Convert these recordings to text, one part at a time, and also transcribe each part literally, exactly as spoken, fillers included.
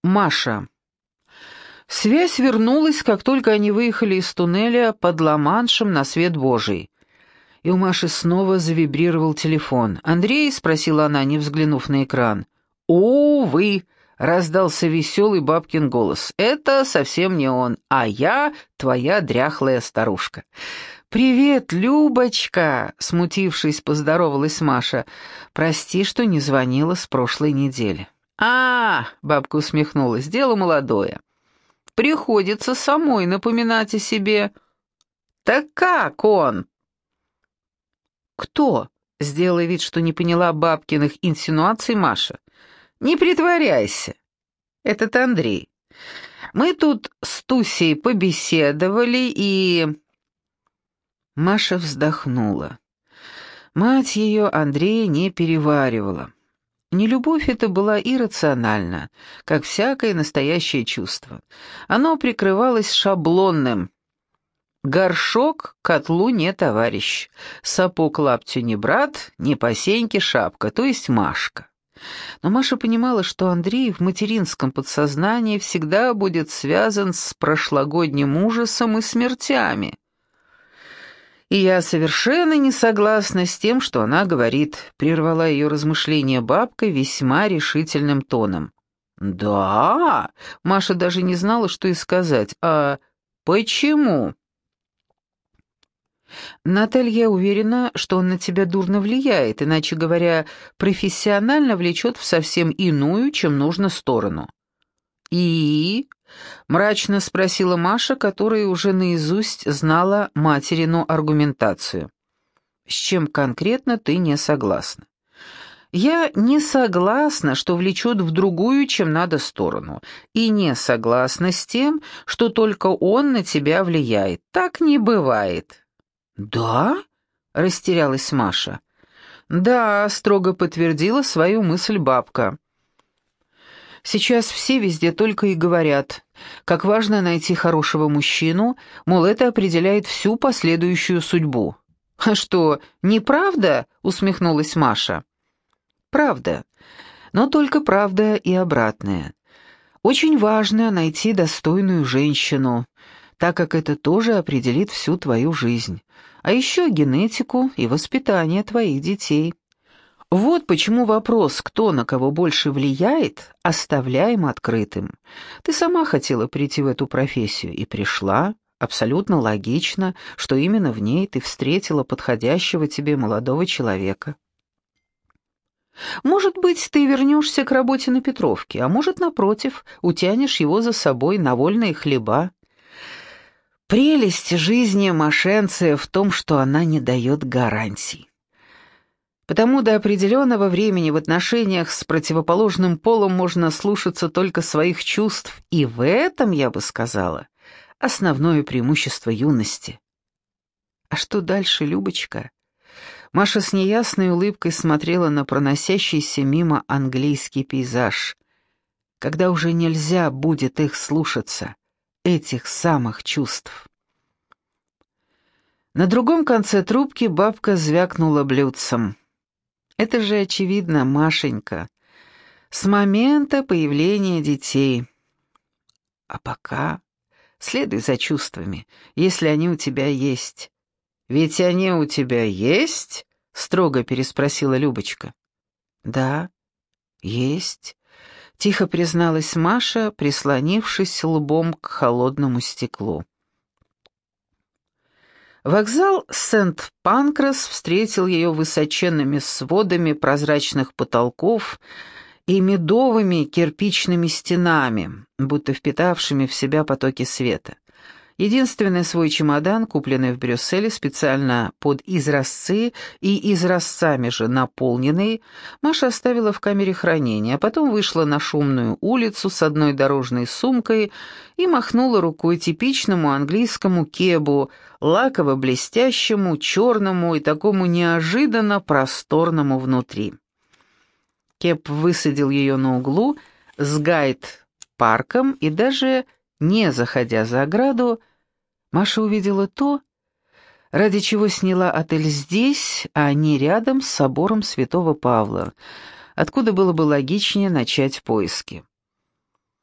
Маша. Связь вернулась, как только они выехали из туннеля под Ла-Маншем на свет Божий. И у Маши снова завибрировал телефон. «Андрей?» — спросила она, не взглянув на экран. «Увы!» — раздался веселый бабкин голос. «Это совсем не он, а я твоя дряхлая старушка». «Привет, Любочка!» — смутившись, поздоровалась Маша. «Прости, что не звонила с прошлой недели». «А, — бабка усмехнулась, — дело молодое. Приходится самой напоминать о себе». «Так как он?» «Кто?» — сделала вид, что не поняла бабкиных инсинуаций Маша. «Не притворяйся. Этот Андрей. Мы тут с Тусей побеседовали и...» Маша вздохнула. Мать ее Андрея не переваривала. Нелюбовь эта была иррациональна, как всякое настоящее чувство. Оно прикрывалось шаблонным. Горшок котлу не товарищ, сапог лаптю не брат, не по сеньке шапка, то есть Машка. Но Маша понимала, что Андрей в материнском подсознании всегда будет связан с прошлогодним ужасом и смертями. «И я совершенно не согласна с тем, что она говорит», — прервала ее размышления бабка весьма решительным тоном. «Да?» — Маша даже не знала, что и сказать. «А почему?» «Наталья уверена, что он на тебя дурно влияет, иначе говоря, профессионально влечет в совсем иную, чем нужно, сторону». «И?» — мрачно спросила Маша, которая уже наизусть знала материну аргументацию. «С чем конкретно ты не согласна?» «Я не согласна, что влечет в другую, чем надо, сторону, и не согласна с тем, что только он на тебя влияет. Так не бывает». «Да?» — растерялась Маша. «Да», — строго подтвердила свою мысль бабка. «Сейчас все везде только и говорят, как важно найти хорошего мужчину, мол, это определяет всю последующую судьбу». «А что, неправда?» — усмехнулась Маша. «Правда, но только правда и обратная. Очень важно найти достойную женщину, так как это тоже определит всю твою жизнь, а еще генетику и воспитание твоих детей. Вот почему вопрос, кто на кого больше влияет, оставляем открытым. Ты сама хотела прийти в эту профессию и пришла. Абсолютно логично, что именно в ней ты встретила подходящего тебе молодого человека. Может быть, ты вернешься к работе на Петровке, а может, напротив, утянешь его за собой на вольные хлеба. Прелесть жизни мошенцы в том, что она не дает гарантий. Потому до определенного времени в отношениях с противоположным полом можно слушаться только своих чувств, и в этом, я бы сказала, основное преимущество юности. А что дальше, Любочка? Маша с неясной улыбкой смотрела на проносящийся мимо английский пейзаж, когда уже нельзя будет их слушаться, этих самых чувств. На другом конце трубки бабка звякнула блюдцем. Это же очевидно, Машенька, с момента появления детей. А пока следуй за чувствами, если они у тебя есть. «Ведь они у тебя есть?» — строго переспросила Любочка. «Да, есть», — тихо призналась Маша, прислонившись лбом к холодному стеклу. Вокзал Сент-Панкрас встретил ее высоченными сводами прозрачных потолков и медовыми кирпичными стенами, будто впитавшими в себя потоки света. Единственный свой чемодан, купленный в Брюсселе специально под изразцы и изразцами же наполненный, Маша оставила в камере хранения, а потом вышла на шумную улицу с одной дорожной сумкой и махнула рукой типичному английскому кебу, лаково-блестящему, черному и такому неожиданно просторному внутри. Кеб высадил ее на углу с гайд-парком и даже... Не заходя за ограду, Маша увидела то, ради чего сняла отель здесь, а не рядом с собором Святого Павла, откуда было бы логичнее начать поиски.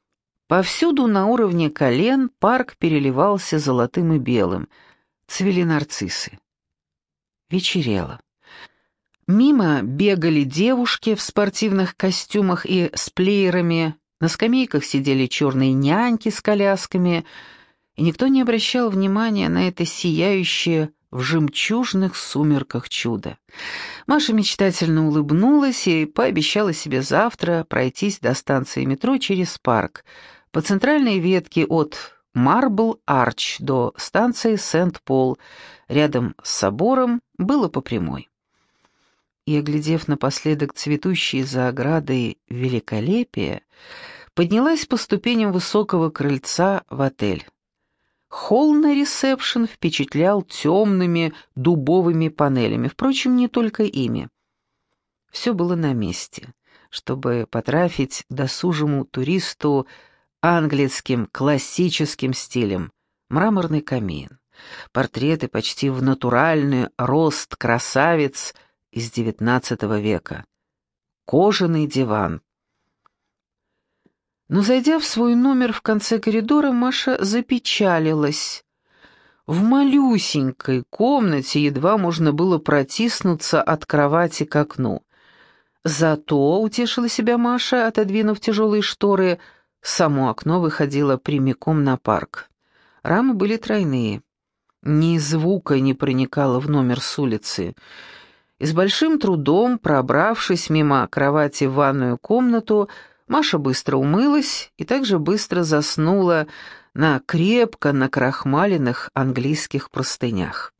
Повсюду на уровне колен парк переливался золотым и белым. Цвели нарциссы. Вечерело. Мимо бегали девушки в спортивных костюмах и с плеерами, на скамейках сидели черные няньки с колясками, и никто не обращал внимания на это сияющее в жемчужных сумерках чудо. Маша мечтательно улыбнулась и пообещала себе завтра пройтись до станции метро через парк, по центральной ветке от Марбл-Арч до станции Сент-Пол, рядом с собором, было по прямой. И, оглядев напоследок цветущие за оградой великолепие, поднялась по ступеням высокого крыльца в отель. Холл на ресепшн впечатлял темными дубовыми панелями, впрочем, не только ими. Все было на месте, чтобы потрафить досужему туристу английским классическим стилем. Мраморный камин, портреты почти в натуральный рост красавиц из девятнадцатого века, кожаный диван. Но, зайдя в свой номер в конце коридора, Маша запечалилась. В малюсенькой комнате едва можно было протиснуться от кровати к окну. Зато, утешила себя Маша, отодвинув тяжелые шторы, само окно выходило прямиком на парк. Рамы были тройные. Ни звука не проникало в номер с улицы. И с большим трудом, пробравшись мимо кровати в ванную комнату, Маша быстро умылась и также быстро заснула на крепко накрахмаленных английских простынях.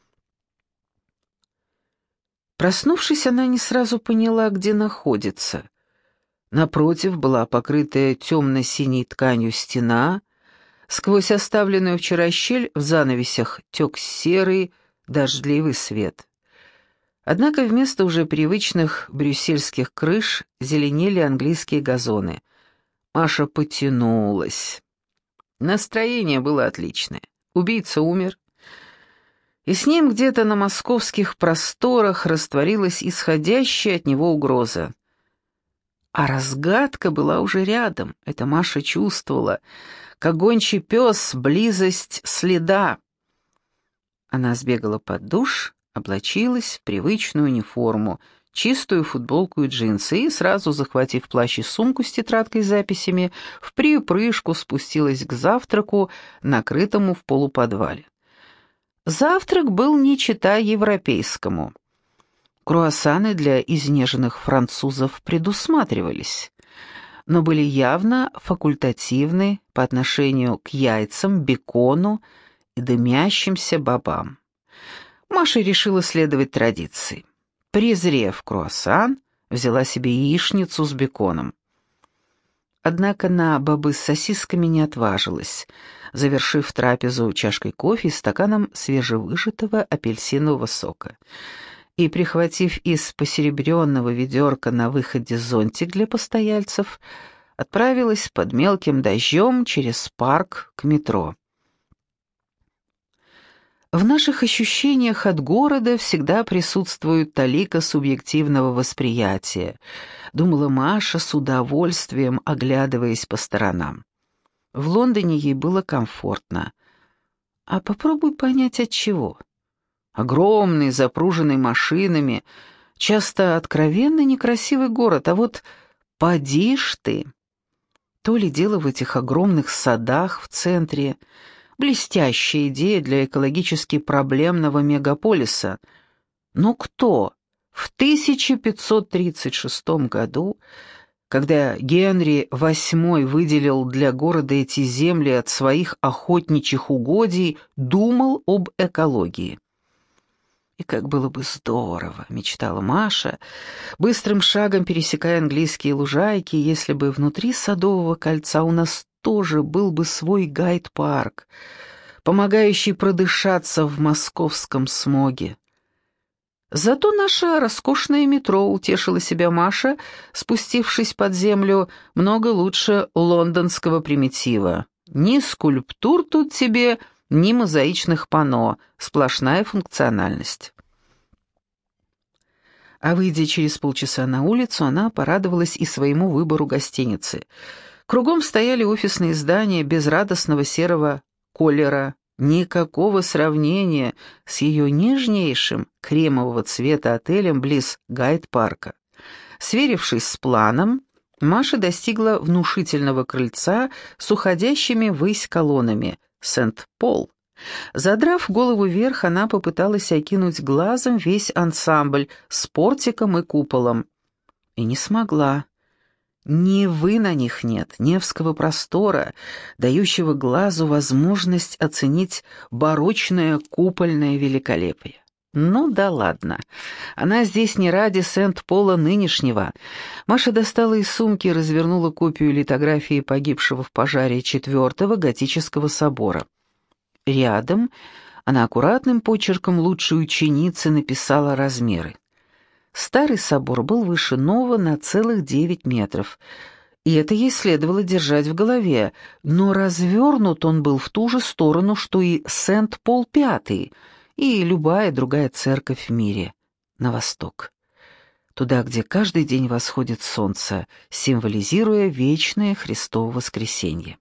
Проснувшись, она не сразу поняла, где находится. Напротив была покрытая темно-синей тканью стена, сквозь оставленную вчера щель в занавесях тек серый дождливый свет. Однако вместо уже привычных брюссельских крыш зеленели английские газоны. Маша потянулась. Настроение было отличное. Убийца умер, и с ним где-то на московских просторах растворилась исходящая от него угроза. А разгадка была уже рядом, это Маша чувствовала, как гончий пес, близость следа. Она сбегала под душ, облачилась в привычную униформу, чистую футболку и джинсы, и, сразу захватив плащ и сумку с тетрадкой с записями, в припрыжку спустилась к завтраку, накрытому в полуподвале. Завтрак был не чета европейскому. Круассаны для изнеженных французов предусматривались, но были явно факультативны по отношению к яйцам, бекону и дымящимся бобам. Маша решила следовать традиции. Презрев круассан, взяла себе яичницу с беконом. Однако на бобы с сосисками не отважилась, завершив трапезу чашкой кофе и стаканом свежевыжатого апельсинового сока. И, прихватив из посеребренного ведерка на выходе зонтик для постояльцев, отправилась под мелким дождем через парк к метро. В наших ощущениях от города всегда присутствует талика субъективного восприятия, думала Маша с удовольствием, оглядываясь по сторонам. В Лондоне ей было комфортно. А попробуй понять, от чего. Огромный, запруженный машинами, часто откровенно некрасивый город, а вот поди ж ты. То ли дело в этих огромных садах в центре. Блестящая идея для экологически проблемного мегаполиса. Но кто в тысяча пятьсот тридцать шестом году, когда Генри восьмой выделил для города эти земли от своих охотничьих угодий, думал об экологии? И как было бы здорово, мечтала Маша, быстрым шагом пересекая английские лужайки, если бы внутри Садового кольца у нас тоже был бы свой гайд-парк, помогающий продышаться в московском смоге. Зато наше роскошное метро, утешила себя Маша, спустившись под землю, много лучше лондонского примитива. Ни скульптур тут тебе, ни мозаичных панно, сплошная функциональность. А выйдя через полчаса на улицу, она порадовалась и своему выбору гостиницы. Кругом стояли офисные здания безрадостного серого колера, никакого сравнения с ее нежнейшим кремового цвета отелем близ Гайд-парка. Сверившись с планом, Маша достигла внушительного крыльца с уходящими ввысь колоннами «Сент-Пол». Задрав голову вверх, она попыталась окинуть глазом весь ансамбль с портиком и куполом. И не смогла. Невы на них нет, Невского простора, дающего глазу возможность оценить барочное купольное великолепие. Ну да ладно, она здесь не ради Сент-Пола нынешнего. Маша достала из сумки и развернула копию литографии погибшего в пожаре четвертого готического собора. Рядом она аккуратным почерком лучшей ученицы написала размеры. Старый собор был выше нового на целых девять метров, и это ей следовало держать в голове, но развернут он был в ту же сторону, что и Сент-Пол Пятый, и любая другая церковь в мире, на восток. Туда, где каждый день восходит солнце, символизируя вечное Христово воскресенье.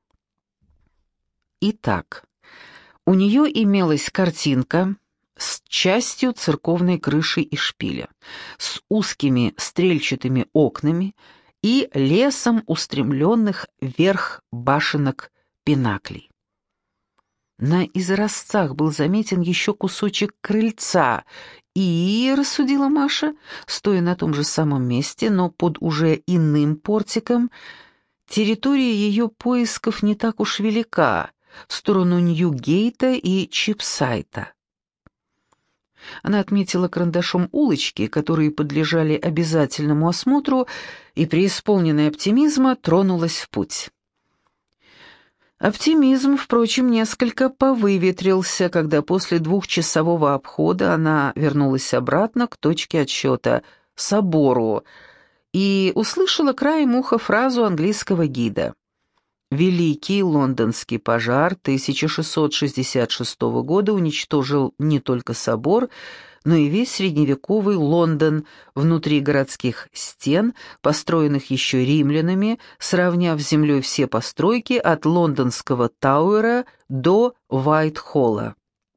Итак, у нее имелась картинка с частью церковной крыши и шпиля, с узкими стрельчатыми окнами и лесом устремленных вверх башенок пинаклей. На изразцах был заметен еще кусочек крыльца, и, рассудила Маша, стоя на том же самом месте, но под уже иным портиком, территория ее поисков не так уж велика, в сторону Ньюгейта и Чипсайта. Она отметила карандашом улочки, которые подлежали обязательному осмотру, и, преисполненная оптимизма, тронулась в путь. Оптимизм, впрочем, несколько повыветрился, когда после двухчасового обхода она вернулась обратно к точке отсчета — собору, и услышала краем уха фразу английского гида. Великий лондонский пожар тысяча шестьсот шестьдесят шестого года уничтожил не только собор, но и весь средневековый Лондон внутри городских стен, построенных еще римлянами, сравняв с землей все постройки от лондонского Тауэра до Уайт-Холла.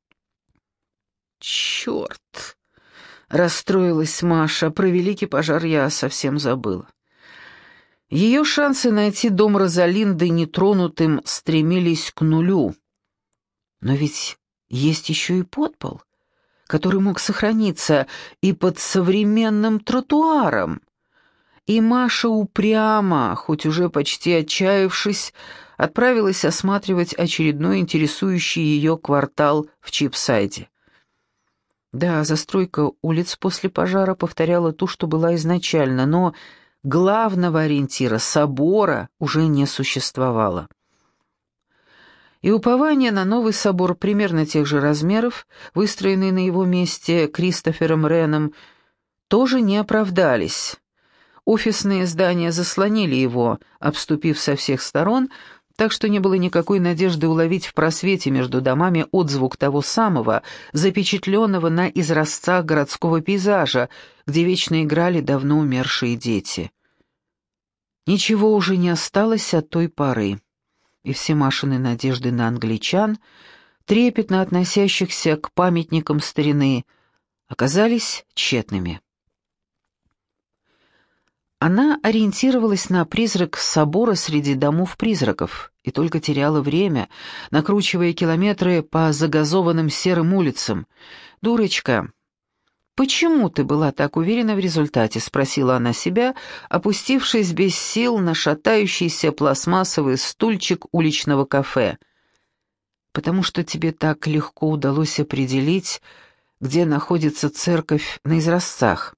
«Черт!» — расстроилась Маша, про великий пожар я совсем забыла. Ее шансы найти дом Розалинды нетронутым стремились к нулю. Но ведь есть еще и подпол, который мог сохраниться и под современным тротуаром. И Маша упрямо, хоть уже почти отчаявшись, отправилась осматривать очередной интересующий ее квартал в Чипсайде. Да, застройка улиц после пожара повторяла ту, что была изначально, но главного ориентира собора уже не существовало. И упование на новый собор примерно тех же размеров, выстроенный на его месте Кристофером Реном, тоже не оправдались. Офисные здания заслонили его, обступив со всех сторон, так что не было никакой надежды уловить в просвете между домами отзвук того самого, запечатленного на изразцах городского пейзажа, где вечно играли давно умершие дети. Ничего уже не осталось от той поры, и все Машины надежды на англичан, трепетно относящихся к памятникам старины, оказались тщетными. Она ориентировалась на призрак собора среди домов-призраков и только теряла время, накручивая километры по загазованным серым улицам. «Дурочка, почему ты была так уверена в результате?» — спросила она себя, опустившись без сил на шатающийся пластмассовый стульчик уличного кафе. «Потому что тебе так легко удалось определить, где находится церковь на изразцах».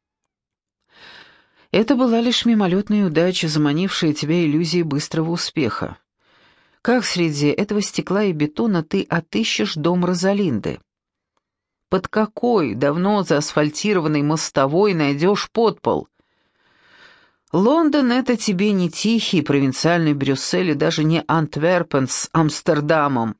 Это была лишь мимолетная удача, заманившая тебя иллюзией быстрого успеха. Как среди этого стекла и бетона ты отыщешь дом Розалинды? Под какой давно заасфальтированной мостовой найдешь подпол? Лондон — это тебе не тихий провинциальный Брюссель и даже не Антверпен с Амстердамом.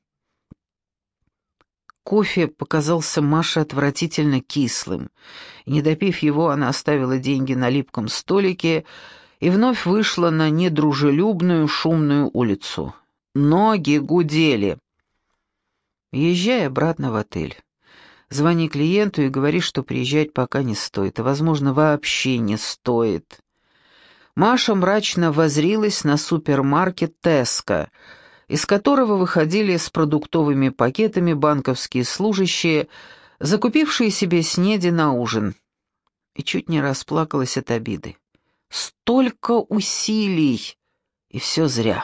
Кофе показался Маше отвратительно кислым, и, не допив его, она оставила деньги на липком столике и вновь вышла на недружелюбную шумную улицу. Ноги гудели. Езжай обратно в отель. Звони клиенту и говори, что приезжать пока не стоит, а, возможно, вообще не стоит. Маша мрачно воззрилась на супермаркет «Теско», из которого выходили с продуктовыми пакетами банковские служащие, закупившие себе снеди на ужин, и чуть не расплакалась от обиды. Столько усилий, и все зря.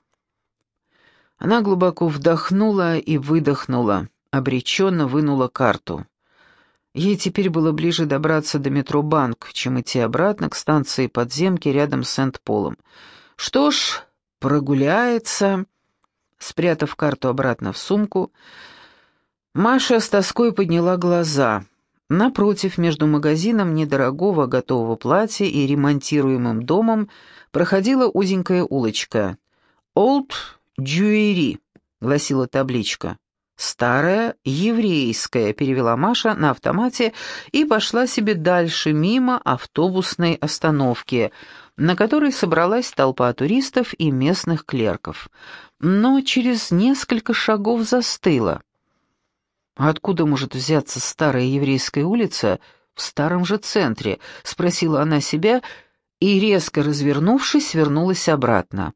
Она глубоко вдохнула и выдохнула, обреченно вынула карту. Ей теперь было ближе добраться до метро «Банк», чем идти обратно к станции подземки рядом с Сент-Полом. Что ж, прогуляется. Спрятав карту обратно в сумку, Маша с тоской подняла глаза. Напротив, между магазином недорогого готового платья и ремонтируемым домом проходила узенькая улочка. «Old Jewelry», — гласила табличка. «Старая еврейская», — перевела Маша на автомате и пошла себе дальше, мимо автобусной остановки, на которой собралась толпа туристов и местных клерков. Но через несколько шагов застыла. «Откуда может взяться старая еврейская улица в старом же центре?» — спросила она себя и, резко развернувшись, вернулась обратно.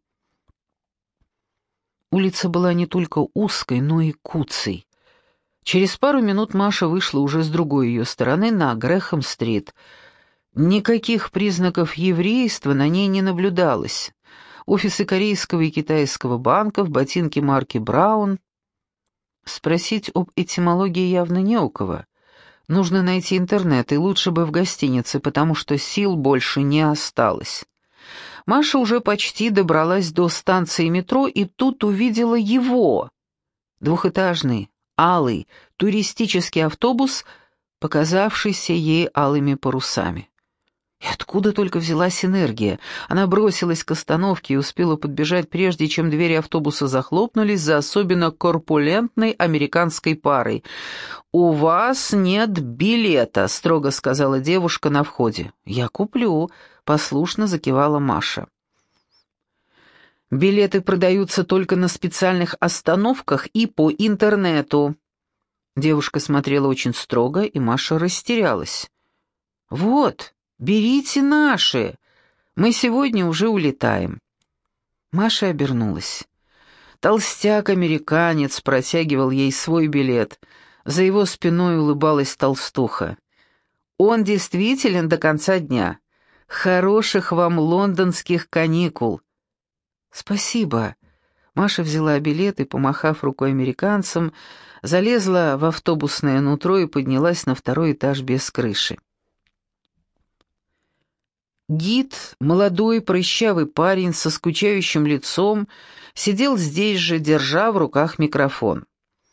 Улица была не только узкой, но и куцей. Через пару минут Маша вышла уже с другой ее стороны на Грэхэм-стрит. Никаких признаков еврейства на ней не наблюдалось. Офисы корейского и китайского банков, ботинки марки «Браун». Спросить об этимологии явно не у кого. Нужно найти интернет, и лучше бы в гостинице, потому что сил больше не осталось. Маша уже почти добралась до станции метро, и тут увидела его. Двухэтажный, алый, туристический автобус, показавшийся ей алыми парусами. И откуда только взялась энергия? Она бросилась к остановке и успела подбежать, прежде чем двери автобуса захлопнулись за особенно корпулентной американской парой. «У вас нет билета», — строго сказала девушка на входе. «Я куплю», — послушно закивала Маша. «Билеты продаются только на специальных остановках и по интернету». Девушка смотрела очень строго, и Маша растерялась. «Вот, берите наши. Мы сегодня уже улетаем». Маша обернулась. Толстяк-американец протягивал ей свой билет. За его спиной улыбалась толстуха. «Он действителен до конца дня. Хороших вам лондонских каникул». «Спасибо». Маша взяла билет и, помахав рукой американцам, залезла в автобусное нутро и поднялась на второй этаж без крыши. Гид, молодой прыщавый парень со скучающим лицом, сидел здесь же, держа в руках микрофон.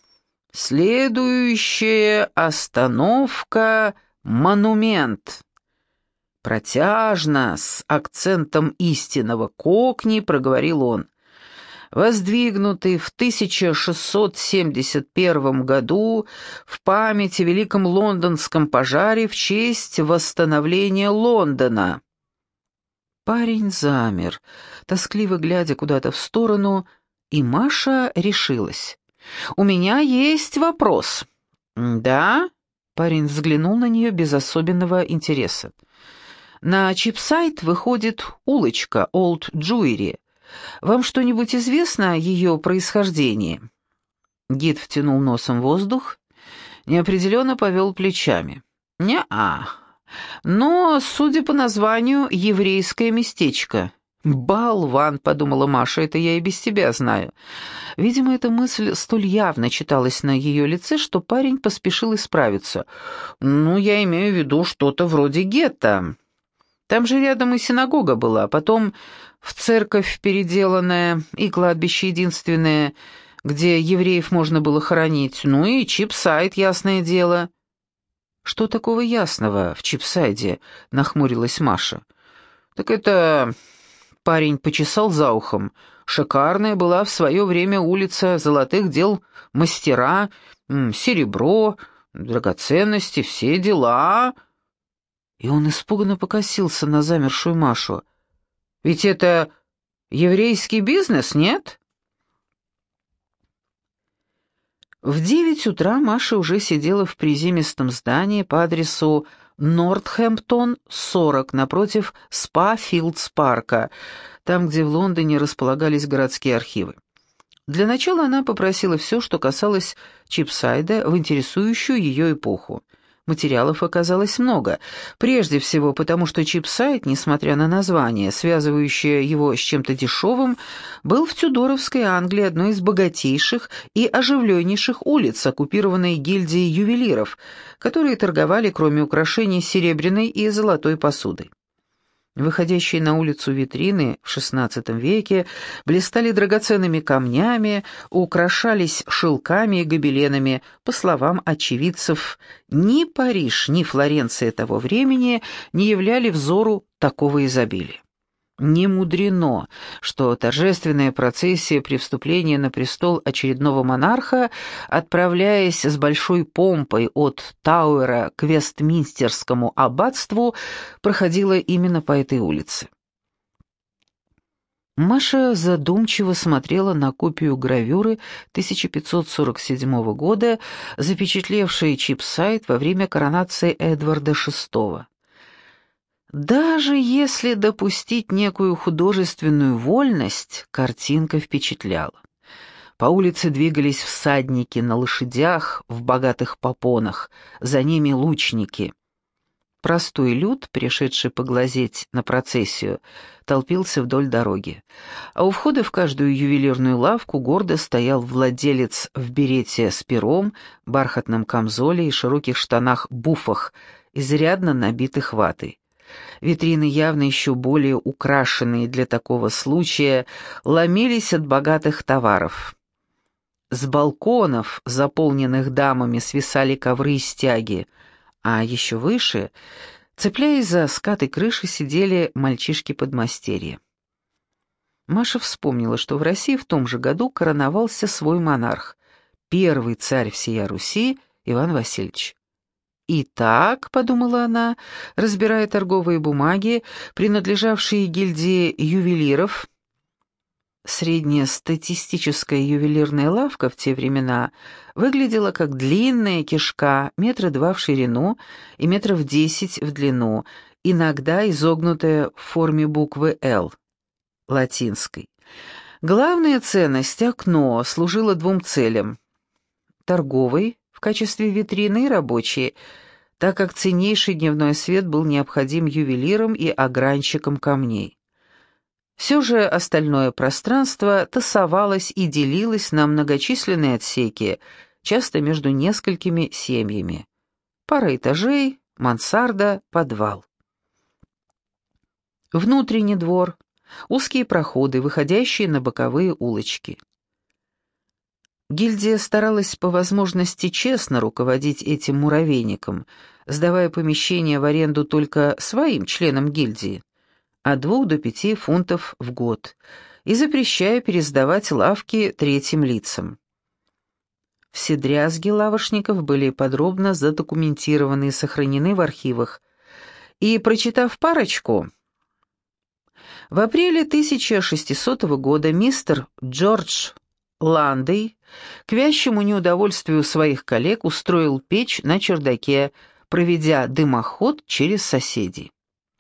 «Следующая остановка — Монумент». Протяжно, с акцентом истинного кокни, проговорил он. Воздвигнутый в тысяча шестьсот семьдесят первом году в память о Великом Лондонском пожаре в честь восстановления Лондона. Парень замер, тоскливо глядя куда-то в сторону, и Маша решилась. «У меня есть вопрос». «Да?» — парень взглянул на нее без особенного интереса. «На Чипсайд выходит улочка Old Jewelry. Вам что-нибудь известно о ее происхождении?» Гид втянул носом воздух, неопределенно повел плечами. «Не-а. Но, судя по названию, еврейское местечко». «Болван», — подумала Маша, — «это я и без тебя знаю». Видимо, эта мысль столь явно читалась на ее лице, что парень поспешил исправиться. «Ну, я имею в виду что-то вроде гетто. Там же рядом и синагога была, потом в церковь переделанная и кладбище единственное, где евреев можно было хоронить, ну и Чипсайд, ясное дело». «Что такого ясного в Чипсайде?» — нахмурилась Маша. «Так это...» — парень почесал за ухом. «Шикарная была в свое время улица золотых дел мастера, серебро, драгоценности, все дела». И он испуганно покосился на замершую Машу. Ведь это еврейский бизнес, нет?» В девять утра Маша уже сидела в приземистом здании по адресу Нортхэмптон, сорок, напротив Спа-Филдс-парка, там, где в Лондоне располагались городские архивы. Для начала она попросила все, что касалось Чипсайда, в интересующую ее эпоху. Материалов оказалось много, прежде всего потому, что Чипсайд, несмотря на название, связывающее его с чем-то дешевым, был в Тюдоровской Англии одной из богатейших и оживленнейших улиц, оккупированной гильдией ювелиров, которые торговали, кроме украшений, серебряной и золотой посудой. Выходящие на улицу витрины в шестнадцатом веке блистали драгоценными камнями, украшались шелками и гобеленами. По словам очевидцев, ни Париж, ни Флоренция того времени не являли взору такого изобилия. Не мудрено, что торжественная процессия при вступлении на престол очередного монарха, отправляясь с большой помпой от Тауэра к Вестминстерскому аббатству, проходила именно по этой улице. Маша задумчиво смотрела на копию гравюры тысяча пятьсот сорок седьмого года, запечатлевшей Чипсайд во время коронации Эдварда шестого. Даже если допустить некую художественную вольность, картинка впечатляла. По улице двигались всадники на лошадях в богатых попонах, за ними лучники. Простой люд, пришедший поглазеть на процессию, толпился вдоль дороги. А у входа в каждую ювелирную лавку гордо стоял владелец в берете с пером, бархатном камзоле и широких штанах-буфах, изрядно набитых ватой. Витрины, явно еще более украшенные для такого случая, ломились от богатых товаров. С балконов, заполненных дамами, свисали ковры и стяги, а еще выше, цепляясь за скаты крыши, сидели мальчишки-подмастерья. Маша вспомнила, что в России в том же году короновался свой монарх, первый царь всея Руси Иван Васильевич. «Итак», — подумала она, разбирая торговые бумаги, принадлежавшие гильдии ювелиров, среднестатистическая ювелирная лавка в те времена выглядела как длинная кишка, метра два в ширину и метров десять в длину, иногда изогнутая в форме буквы «Л», латинской. Главная ценность — окно — служила двум целям: торговой, в качестве витрины, и рабочей, так как ценнейший дневной свет был необходим ювелирам и огранщикам камней. Все же остальное пространство тасовалось и делилось на многочисленные отсеки, часто между несколькими семьями. Пара этажей, мансарда, подвал. Внутренний двор, узкие проходы, выходящие на боковые улочки. Гильдия старалась по возможности честно руководить этим муравейником, сдавая помещения в аренду только своим членам гильдии, от двух до пяти фунтов в год, и запрещая пересдавать лавки третьим лицам. Все дрязги лавошников были подробно задокументированы и сохранены в архивах, и, прочитав парочку, в апреле тысяча шестисотого года мистер Джордж Ландей, к вящему неудовольствию своих коллег, устроил печь на чердаке, проведя дымоход через соседей.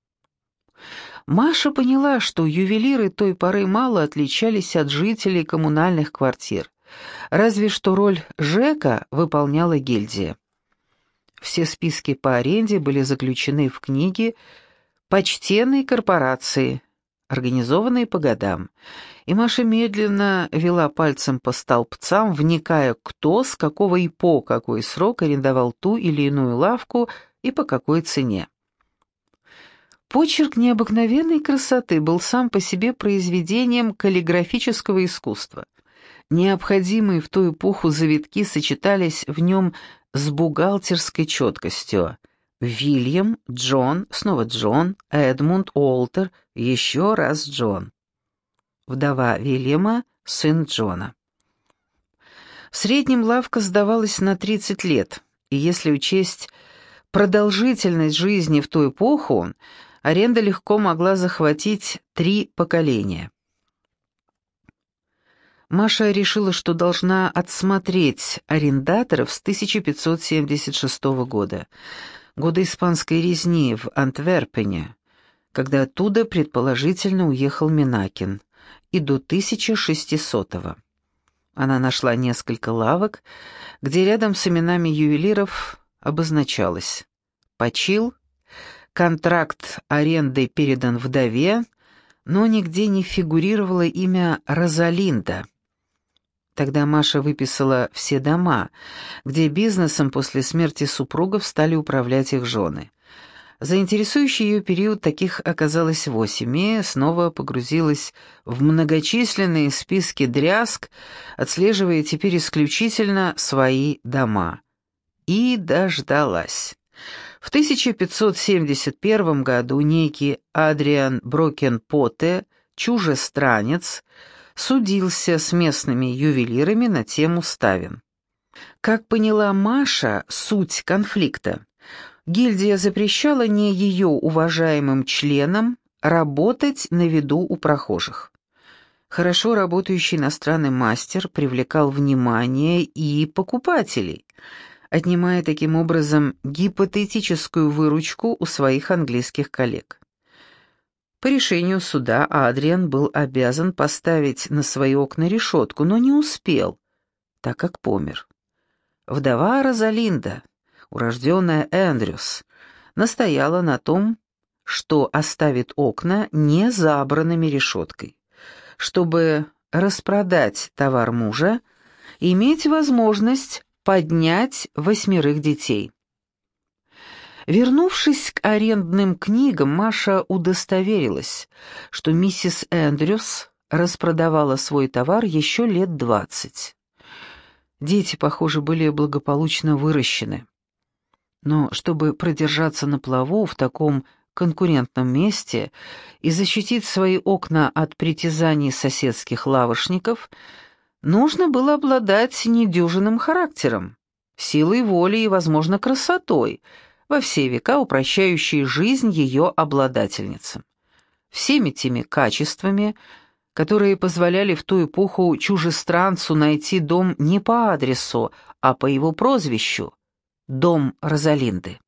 Маша поняла, что ювелиры той поры мало отличались от жителей коммунальных квартир, разве что роль ЖЭКа выполняла гильдия. Все списки по аренде были заключены в книги почтенной корпорации, организованные по годам, и Маша медленно вела пальцем по столбцам, вникая, кто с какого и по какой срок арендовал ту или иную лавку и по какой цене. Почерк необыкновенной красоты был сам по себе произведением каллиграфического искусства. Необходимые в ту эпоху завитки сочетались в нем с бухгалтерской четкостью. Вильям, Джон, снова Джон, Эдмунд, Уолтер, еще раз Джон. Вдова Вильяма, сын Джона. В среднем лавка сдавалась на тридцать лет, и если учесть продолжительность жизни в ту эпоху, Аренда легко могла захватить три поколения. Маша решила, что должна отсмотреть арендаторов с тысяча пятьсот семьдесят шестого года, года испанской резни в Антверпене, когда оттуда, предположительно, уехал Минакин, и до тысяча шестисотого. Она нашла несколько лавок, где рядом с именами ювелиров обозначалось «Почил», контракт аренды передан вдове, но нигде не фигурировало имя Розалинда. Тогда Маша выписала все дома, где бизнесом после смерти супругов стали управлять их жены. За интересующий ее период таких оказалось восемь, и снова погрузилась в многочисленные списки дрязг, отслеживая теперь исключительно свои дома. И дождалась. В тысяча пятьсот семьдесят первом году некий Адриан Брокен-Потте, чужестранец, судился с местными ювелирами на тему ставен. Как поняла Маша суть конфликта, гильдия запрещала не ее уважаемым членам работать на виду у прохожих. Хорошо работающий иностранный мастер привлекал внимание и покупателей, отнимая таким образом гипотетическую выручку у своих английских коллег. По решению суда Адриан был обязан поставить на свои окна решетку, но не успел, так как помер. Вдова Розалинда, урожденная Эндрюс, настояла на том, что оставит окна не забранными решеткой, чтобы распродать товар мужа и иметь возможность поднять восьмерых детей. Вернувшись к арендным книгам, Маша удостоверилась, что миссис Эндрюс распродавала свой товар еще лет двадцать. Дети, похоже, были благополучно выращены. Но чтобы продержаться на плаву в таком конкурентном месте и защитить свои окна от притязаний соседских лавочников, нужно было обладать недюжинным характером, силой воли и, возможно, красотой, во все века упрощающей жизнь ее обладательницам. Всеми теми качествами, которые позволяли в ту эпоху чужестранцу найти дом не по адресу, а по его прозвищу — дом Розалинды.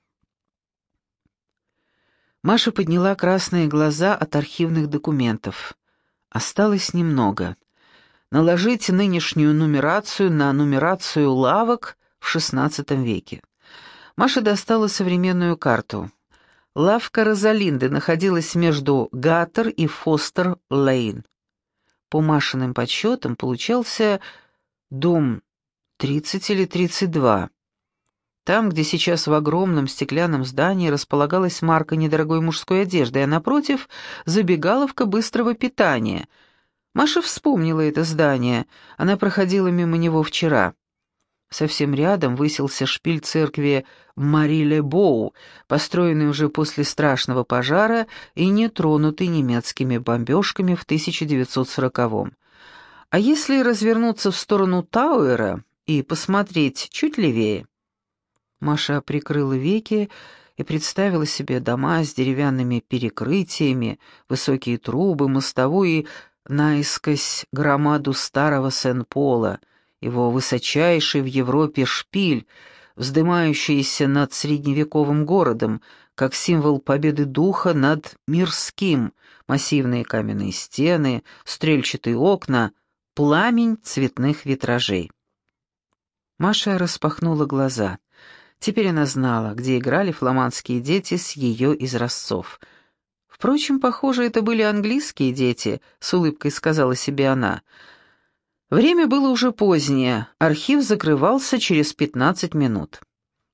Маша подняла красные глаза от архивных документов. Осталось немного. Наложить нынешнюю нумерацию на нумерацию лавок в шестнадцатом веке. Маша достала современную карту. Лавка Розалинды находилась между Гаттер и Фостер-Лейн. По Машиным подсчетам получался дом тридцать или тридцать два. Там, где сейчас в огромном стеклянном здании располагалась марка недорогой мужской одежды, а напротив — забегаловка быстрого питания. Маша вспомнила это здание, она проходила мимо него вчера. Совсем рядом высился шпиль церкви Мари-Ле-Боу, построенный уже после страшного пожара и не тронутый немецкими бомбежками в тысяча девятьсот сороковом. А если развернуться в сторону Тауэра и посмотреть чуть левее? Маша прикрыла веки и представила себе дома с деревянными перекрытиями, высокие трубы, мостовую и наискось громаду старого Сен-Пола, его высочайший в Европе шпиль, вздымающийся над средневековым городом, как символ победы духа над мирским, массивные каменные стены, стрельчатые окна, пламень цветных витражей. Маша распахнула глаза. Теперь она знала, где играли фламандские дети с ее изразцов. Впрочем, похоже, это были английские дети, с улыбкой сказала себе она. Время было уже позднее, архив закрывался через пятнадцать минут.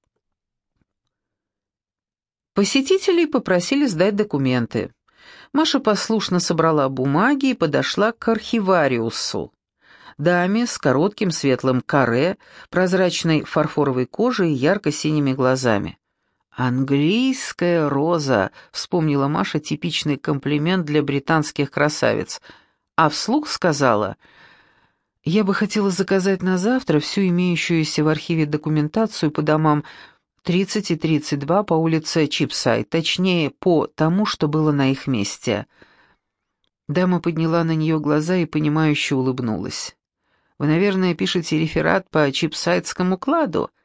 Посетителей попросили сдать документы. Маша послушно собрала бумаги и подошла к архивариусу, даме с коротким светлым каре, прозрачной фарфоровой кожей и ярко-синими глазами. «Английская роза», — вспомнила Маша типичный комплимент для британских красавиц, а вслух сказала: «Я бы хотела заказать на завтра всю имеющуюся в архиве документацию по домам тридцать и тридцать два по улице Чипсайд, точнее, по тому, что было на их месте». Дама подняла на нее глаза и, понимающе улыбнулась. «Вы, наверное, пишете реферат по чипсайдскому кладу?